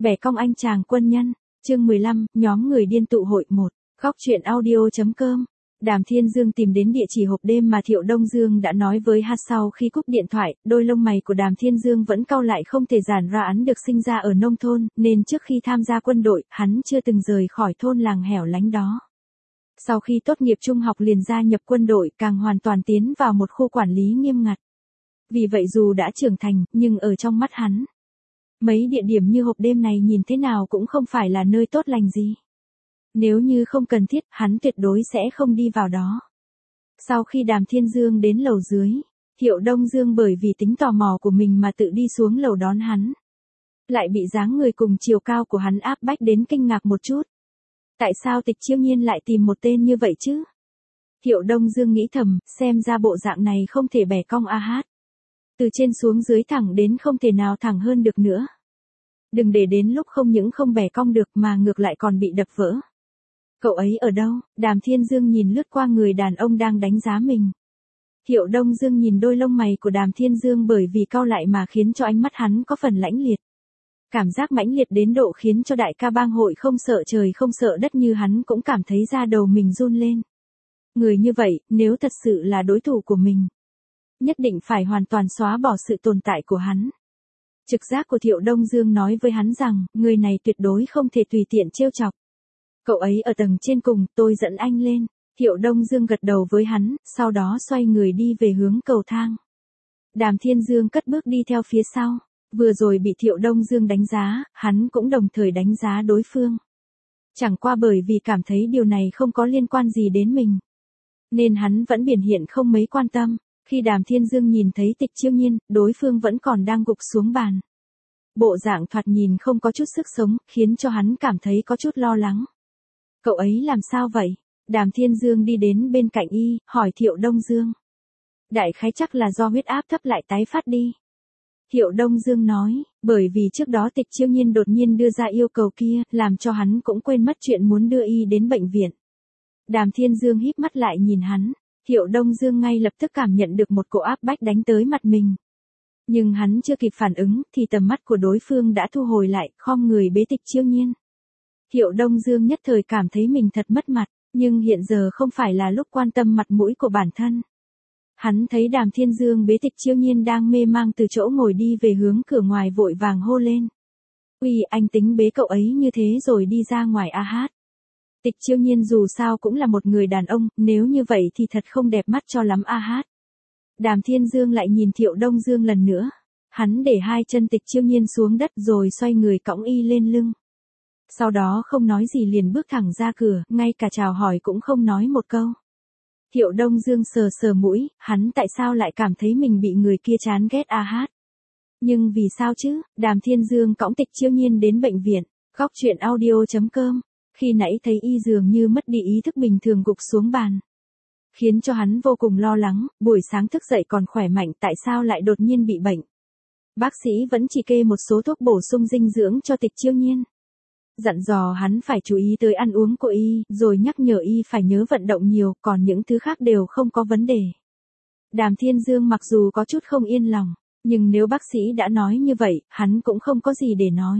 Bẻ cong anh chàng quân nhân, chương 15, nhóm người điên tụ hội 1, góc truyện audio.com. Đàm Thiên Dương tìm đến địa chỉ hộp đêm mà Thiệu Đông Dương đã nói với hắn. Sau khi cúp điện thoại, đôi lông mày của Đàm Thiên Dương vẫn cau lại, không thể giản ra hắn được sinh ra ở nông thôn, nên trước khi tham gia quân đội, hắn chưa từng rời khỏi thôn làng hẻo lánh đó. Sau khi tốt nghiệp trung học liền gia nhập quân đội, càng hoàn toàn tiến vào một khu quản lý nghiêm ngặt. Vì vậy dù đã trưởng thành, nhưng ở trong mắt hắn, mấy địa điểm như hộp đêm này nhìn thế nào cũng không phải là nơi tốt lành gì. Nếu như không cần thiết, hắn tuyệt đối sẽ không đi vào đó. Sau khi Đàm Thiên Dương đến lầu dưới, Thiệu Đông Dương bởi vì tính tò mò của mình mà tự đi xuống lầu đón hắn. Lại bị dáng người cùng chiều cao của hắn áp bách đến kinh ngạc một chút. Tại sao Tịch Chiêu Nhiên lại tìm một tên như vậy chứ? Thiệu Đông Dương nghĩ thầm, xem ra bộ dạng này không thể bẻ cong a hát. Từ trên xuống dưới thẳng đến không thể nào thẳng hơn được nữa. Đừng để đến lúc không những không bẻ cong được mà ngược lại còn bị đập vỡ. Cậu ấy ở đâu? Đàm Thiên Dương nhìn lướt qua người đàn ông đang đánh giá mình. Thiệu Đông Dương nhìn đôi lông mày của Đàm Thiên Dương bởi vì cau lại mà khiến cho ánh mắt hắn có phần lãnh liệt. Cảm giác mãnh liệt đến độ khiến cho đại ca bang hội không sợ trời không sợ đất như hắn cũng cảm thấy da đầu mình run lên. Người như vậy, nếu thật sự là đối thủ của mình, nhất định phải hoàn toàn xóa bỏ sự tồn tại của hắn. Trực giác của Thiệu Đông Dương nói với hắn rằng, người này tuyệt đối không thể tùy tiện trêu chọc. Cậu ấy ở tầng trên cùng, tôi dẫn anh lên. Thiệu Đông Dương gật đầu với hắn, sau đó xoay người đi về hướng cầu thang. Đàm Thiên Dương cất bước đi theo phía sau. Vừa rồi bị Thiệu Đông Dương đánh giá, hắn cũng đồng thời đánh giá đối phương. Chẳng qua bởi vì cảm thấy điều này không có liên quan gì đến mình, nên hắn vẫn biểu hiện không mấy quan tâm. Khi Đàm Thiên Dương nhìn thấy Tịch Chiêu Nhiên, đối phương vẫn còn đang gục xuống bàn. Bộ dạng thoạt nhìn không có chút sức sống, khiến cho hắn cảm thấy có chút lo lắng. Cậu ấy làm sao vậy? Đàm Thiên Dương đi đến bên cạnh y, hỏi Thiệu Đông Dương. Đại khái chắc là do huyết áp thấp lại tái phát đi. Thiệu Đông Dương nói, bởi vì trước đó Tịch Chiêu Nhiên đột nhiên đưa ra yêu cầu kia, làm cho hắn cũng quên mất chuyện muốn đưa y đến bệnh viện. Đàm Thiên Dương híp mắt lại nhìn hắn. Thiệu Đông Dương ngay lập tức cảm nhận được một cỗ áp bách đánh tới mặt mình. Nhưng hắn chưa kịp phản ứng, thì tầm mắt của đối phương đã thu hồi lại, khom người bế Tịch Chiêu Nhiên. Thiệu Đông Dương nhất thời cảm thấy mình thật mất mặt, nhưng hiện giờ không phải là lúc quan tâm mặt mũi của bản thân. Hắn thấy Đàm Thiên Dương bế Tịch Chiêu Nhiên đang mê mang từ chỗ ngồi đi về hướng cửa ngoài, vội vàng hô lên. Uy, anh tính bế cậu ấy như thế rồi đi ra ngoài a hát. Tịch Chiêu Nhiên dù sao cũng là một người đàn ông, nếu như vậy thì thật không đẹp mắt cho lắm a hát. Đàm Thiên Dương lại nhìn Thiệu Đông Dương lần nữa. Hắn để hai chân Tịch Chiêu Nhiên xuống đất rồi xoay người cõng y lên lưng. Sau đó không nói gì liền bước thẳng ra cửa, ngay cả chào hỏi cũng không nói một câu. Thiệu Đông Dương sờ sờ mũi, hắn tại sao lại cảm thấy mình bị người kia chán ghét a hát. Nhưng vì sao chứ? Đàm Thiên Dương cõng Tịch Chiêu Nhiên đến bệnh viện. Góc truyện audio.com. Khi nãy thấy y dường như mất đi ý thức bình thường gục xuống bàn, khiến cho hắn vô cùng lo lắng, buổi sáng thức dậy còn khỏe mạnh, tại sao lại đột nhiên bị bệnh. Bác sĩ vẫn chỉ kê một số thuốc bổ sung dinh dưỡng cho Tịch Chiêu Nhiên. Dặn dò hắn phải chú ý tới ăn uống của y, rồi nhắc nhở y phải nhớ vận động nhiều, còn những thứ khác đều không có vấn đề. Đàm Thiên Dương mặc dù có chút không yên lòng, nhưng nếu bác sĩ đã nói như vậy, hắn cũng không có gì để nói.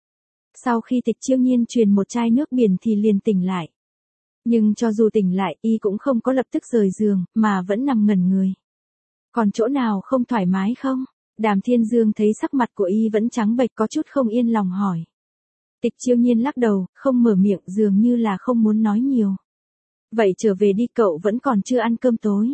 Sau khi Tịch Chiêu Nhiên truyền một chai nước biển thì liền tỉnh lại. Nhưng cho dù tỉnh lại, y cũng không có lập tức rời giường, mà vẫn nằm ngẩn người. Còn chỗ nào không thoải mái không? Đàm Thiên Dương thấy sắc mặt của y vẫn trắng bệch, có chút không yên lòng hỏi. Tịch Chiêu Nhiên lắc đầu, không mở miệng, dường như là không muốn nói nhiều. Vậy trở về đi, cậu vẫn còn chưa ăn cơm tối.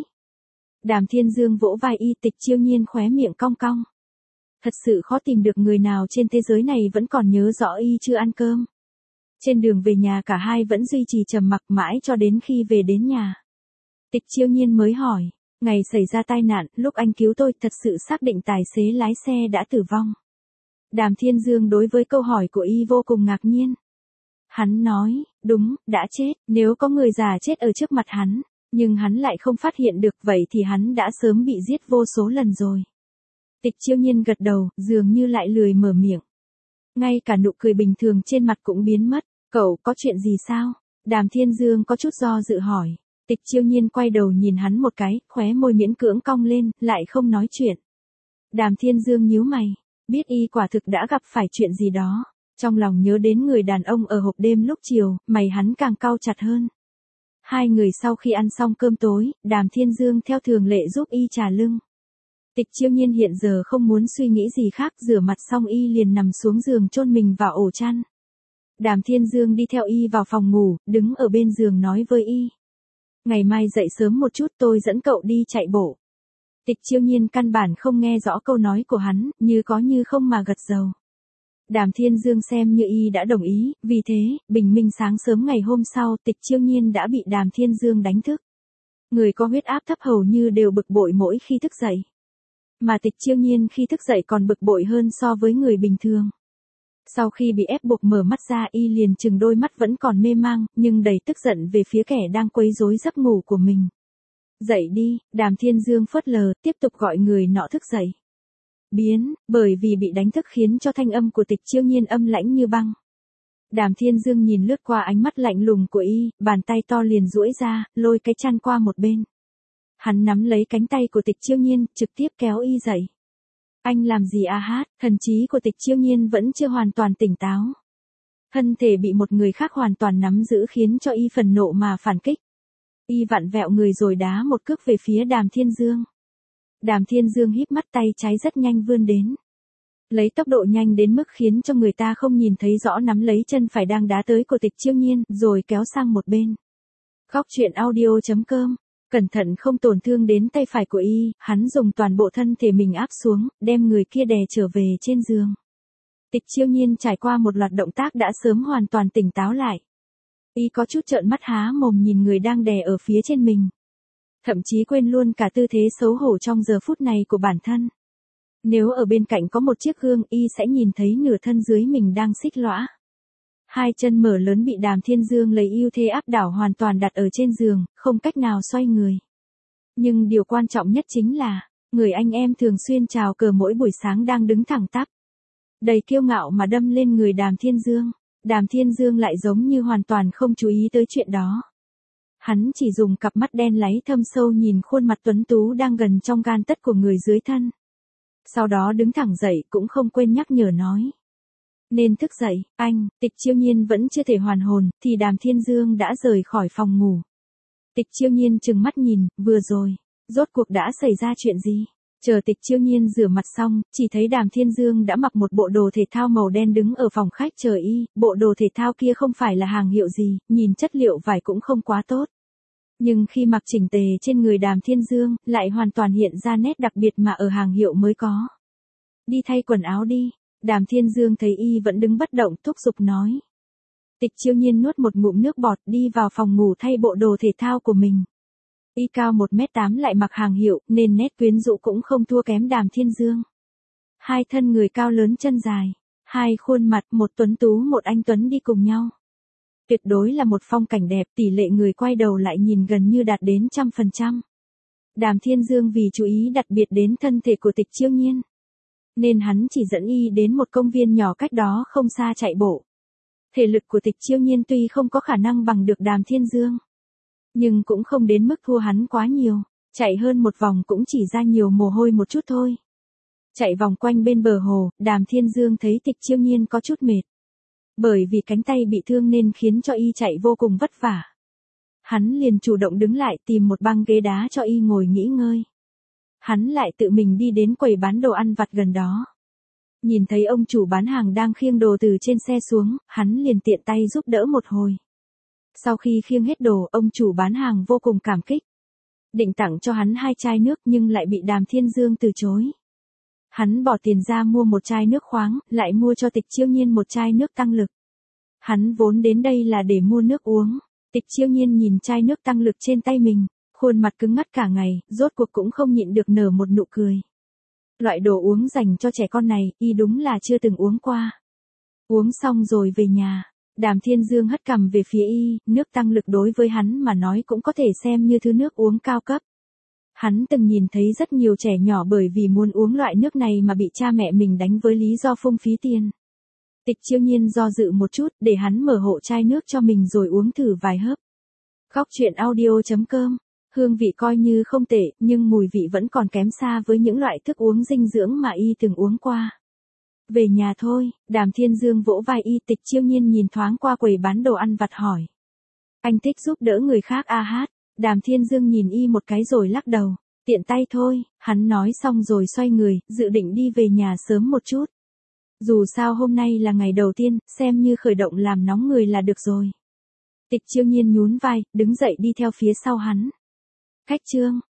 Đàm Thiên Dương vỗ vai y. Tịch Chiêu Nhiên khóe miệng cong cong. Thật sự khó tìm được người nào trên thế giới này vẫn còn nhớ rõ y chưa ăn cơm. Trên đường về nhà cả hai vẫn duy trì trầm mặc mãi cho đến khi về đến nhà. Tịch Chiêu Nhiên mới hỏi, ngày xảy ra tai nạn, lúc anh cứu tôi thật sự xác định tài xế lái xe đã tử vong. Đàm Thiên Dương đối với câu hỏi của y vô cùng ngạc nhiên. Hắn nói, đúng, đã chết, nếu có người già chết ở trước mặt hắn, nhưng hắn lại không phát hiện được, vậy thì hắn đã sớm bị giết vô số lần rồi. Tịch Chiêu Nhiên gật đầu, dường như lại lười mở miệng. Ngay cả nụ cười bình thường trên mặt cũng biến mất. Cậu có chuyện gì sao? Đàm Thiên Dương có chút do dự hỏi. Tịch Chiêu Nhiên quay đầu nhìn hắn một cái, khóe môi miễn cưỡng cong lên, lại không nói chuyện. Đàm Thiên Dương nhíu mày, biết y quả thực đã gặp phải chuyện gì đó. Trong lòng nhớ đến người đàn ông ở hộp đêm lúc chiều, mày hắn càng cau chặt hơn. Hai người sau khi ăn xong cơm tối, Đàm Thiên Dương theo thường lệ giúp y trà lưng. Tịch Chiêu Nhiên hiện giờ không muốn suy nghĩ gì khác, rửa mặt xong y liền nằm xuống giường chôn mình vào ổ chăn. Đàm Thiên Dương đi theo y vào phòng ngủ, đứng ở bên giường nói với y. Ngày mai dậy sớm một chút, tôi dẫn cậu đi chạy bộ. Tịch Chiêu Nhiên căn bản không nghe rõ câu nói của hắn, như có như không mà gật đầu. Đàm Thiên Dương xem như y đã đồng ý, vì thế, bình minh sáng sớm ngày hôm sau, Tịch Chiêu Nhiên đã bị Đàm Thiên Dương đánh thức. Người có huyết áp thấp hầu như đều bực bội mỗi khi thức dậy. Mà Tịch Chiêu Nhiên khi thức dậy còn bực bội hơn so với người bình thường. Sau khi bị ép buộc mở mắt ra, y liền chừng đôi mắt vẫn còn mê mang, nhưng đầy tức giận về phía kẻ đang quấy rối giấc ngủ của mình. Dậy đi, Đàm Thiên Dương phớt lờ, tiếp tục gọi người nọ thức dậy. Bởi vì bị đánh thức khiến cho thanh âm của Tịch Chiêu Nhiên âm lãnh như băng. Đàm Thiên Dương nhìn lướt qua ánh mắt lạnh lùng của y, bàn tay to liền duỗi ra, lôi cái chăn qua một bên. Hắn nắm lấy cánh tay của Tịch Chiêu Nhiên, trực tiếp kéo y dậy. Anh làm gì a hát? Thần trí của Tịch Chiêu Nhiên vẫn chưa hoàn toàn tỉnh táo. Thân thể bị một người khác hoàn toàn nắm giữ khiến cho y phần nộ mà phản kích. Y vặn vẹo người rồi đá một cước về phía Đàm Thiên Dương. Đàm Thiên Dương híp mắt, tay trái rất nhanh vươn đến. Lấy tốc độ nhanh đến mức khiến cho người ta không nhìn thấy rõ nắm lấy chân phải đang đá tới của Tịch Chiêu Nhiên, rồi kéo sang một bên. Góc truyện audio.com. Cẩn thận không tổn thương đến tay phải của y, hắn dùng toàn bộ thân thể mình áp xuống, đem người kia đè trở về trên giường. Tịch Chiêu Nhiên trải qua một loạt động tác đã sớm hoàn toàn tỉnh táo lại. Y có chút trợn mắt há mồm nhìn người đang đè ở phía trên mình. Thậm chí quên luôn cả tư thế xấu hổ trong giờ phút này của bản thân. Nếu ở bên cạnh có một chiếc gương, y sẽ nhìn thấy nửa thân dưới mình đang xích lõa. Hai chân mở lớn bị Đàm Thiên Dương lấy ưu thế áp đảo hoàn toàn đặt ở trên giường, không cách nào xoay người. Nhưng điều quan trọng nhất chính là, người anh em thường xuyên chào cờ mỗi buổi sáng đang đứng thẳng tắp. Đầy kiêu ngạo mà đâm lên người Đàm Thiên Dương. Đàm Thiên Dương lại giống như hoàn toàn không chú ý tới chuyện đó. Hắn chỉ dùng cặp mắt đen láy thâm sâu nhìn khuôn mặt tuấn tú đang gần trong gan tấc của người dưới thân. Sau đó đứng thẳng dậy cũng không quên nhắc nhở nói. Nên thức dậy, anh. Tịch Chiêu Nhiên vẫn chưa thể hoàn hồn, thì Đàm Thiên Dương đã rời khỏi phòng ngủ. Tịch Chiêu Nhiên trừng mắt nhìn, vừa rồi, rốt cuộc đã xảy ra chuyện gì? Chờ Tịch Chiêu Nhiên rửa mặt xong, chỉ thấy Đàm Thiên Dương đã mặc một bộ đồ thể thao màu đen đứng ở phòng khách chờ y, bộ đồ thể thao kia không phải là hàng hiệu gì, nhìn chất liệu vải cũng không quá tốt. Nhưng khi mặc chỉnh tề trên người Đàm Thiên Dương, lại hoàn toàn hiện ra nét đặc biệt mà ở hàng hiệu mới có. Đi thay quần áo đi. Đàm Thiên Dương thấy y vẫn đứng bất động, thúc giục nói. Tịch Chiêu Nhiên nuốt một ngụm nước bọt, đi vào phòng ngủ thay bộ đồ thể thao của mình. Y cao 1m8 lại mặc hàng hiệu, nên nét quyến rũ cũng không thua kém Đàm Thiên Dương. Hai thân người cao lớn chân dài, hai khuôn mặt, một tuấn tú một anh tuấn đi cùng nhau. Tuyệt đối là một phong cảnh đẹp, tỷ lệ người quay đầu lại nhìn gần như đạt đến 100%. Đàm Thiên Dương vì chú ý đặc biệt đến thân thể của Tịch Chiêu Nhiên, nên hắn chỉ dẫn y đến một công viên nhỏ cách đó không xa chạy bộ. Thể lực của Tịch Chiêu Nhiên tuy không có khả năng bằng được Đàm Thiên Dương, nhưng cũng không đến mức thua hắn quá nhiều, chạy hơn một vòng cũng chỉ ra nhiều mồ hôi một chút thôi. Chạy vòng quanh bên bờ hồ, Đàm Thiên Dương thấy Tịch Chiêu Nhiên có chút mệt. Bởi vì cánh tay bị thương nên khiến cho y chạy vô cùng vất vả. Hắn liền chủ động đứng lại tìm một băng ghế đá cho y ngồi nghỉ ngơi. Hắn lại tự mình đi đến quầy bán đồ ăn vặt gần đó. Nhìn thấy ông chủ bán hàng đang khiêng đồ từ trên xe xuống, hắn liền tiện tay giúp đỡ một hồi. Sau khi khiêng hết đồ, ông chủ bán hàng vô cùng cảm kích. Định tặng cho hắn 2 chai nước nhưng lại bị Đàm Thiên Dương từ chối. Hắn bỏ tiền ra mua một chai nước khoáng, lại mua cho Tịch Chiêu Nhiên một chai nước tăng lực. Hắn vốn đến đây là để mua nước uống. Tịch Chiêu Nhiên nhìn chai nước tăng lực trên tay mình, khuôn mặt cứng ngắt cả ngày, rốt cuộc cũng không nhịn được nở một nụ cười. Loại đồ uống dành cho trẻ con này, y đúng là chưa từng uống qua. Uống xong rồi về nhà, Đàm Thiên Dương hất cằm về phía y, nước tăng lực đối với hắn mà nói cũng có thể xem như thứ nước uống cao cấp. Hắn từng nhìn thấy rất nhiều trẻ nhỏ bởi vì muốn uống loại nước này mà bị cha mẹ mình đánh với lý do phung phí tiền. Tịch Chiêu Nhiên do dự một chút, để hắn mở hộ chai nước cho mình rồi uống thử vài hớp. Góc truyện audio.com. Hương vị coi như không tệ, nhưng mùi vị vẫn còn kém xa với những loại thức uống dinh dưỡng mà y từng uống qua. Về nhà thôi, Đàm Thiên Dương vỗ vai y. Tịch Chiêu Nhiên nhìn thoáng qua quầy bán đồ ăn vặt hỏi. Anh thích giúp đỡ người khác à hát? Đàm Thiên Dương nhìn y một cái rồi lắc đầu. Tiện tay thôi, hắn nói xong rồi xoay người, dự định đi về nhà sớm một chút. Dù sao hôm nay là ngày đầu tiên, xem như khởi động làm nóng người là được rồi. Tịch Chiêu Nhiên nhún vai, đứng dậy đi theo phía sau hắn. Khách Trương,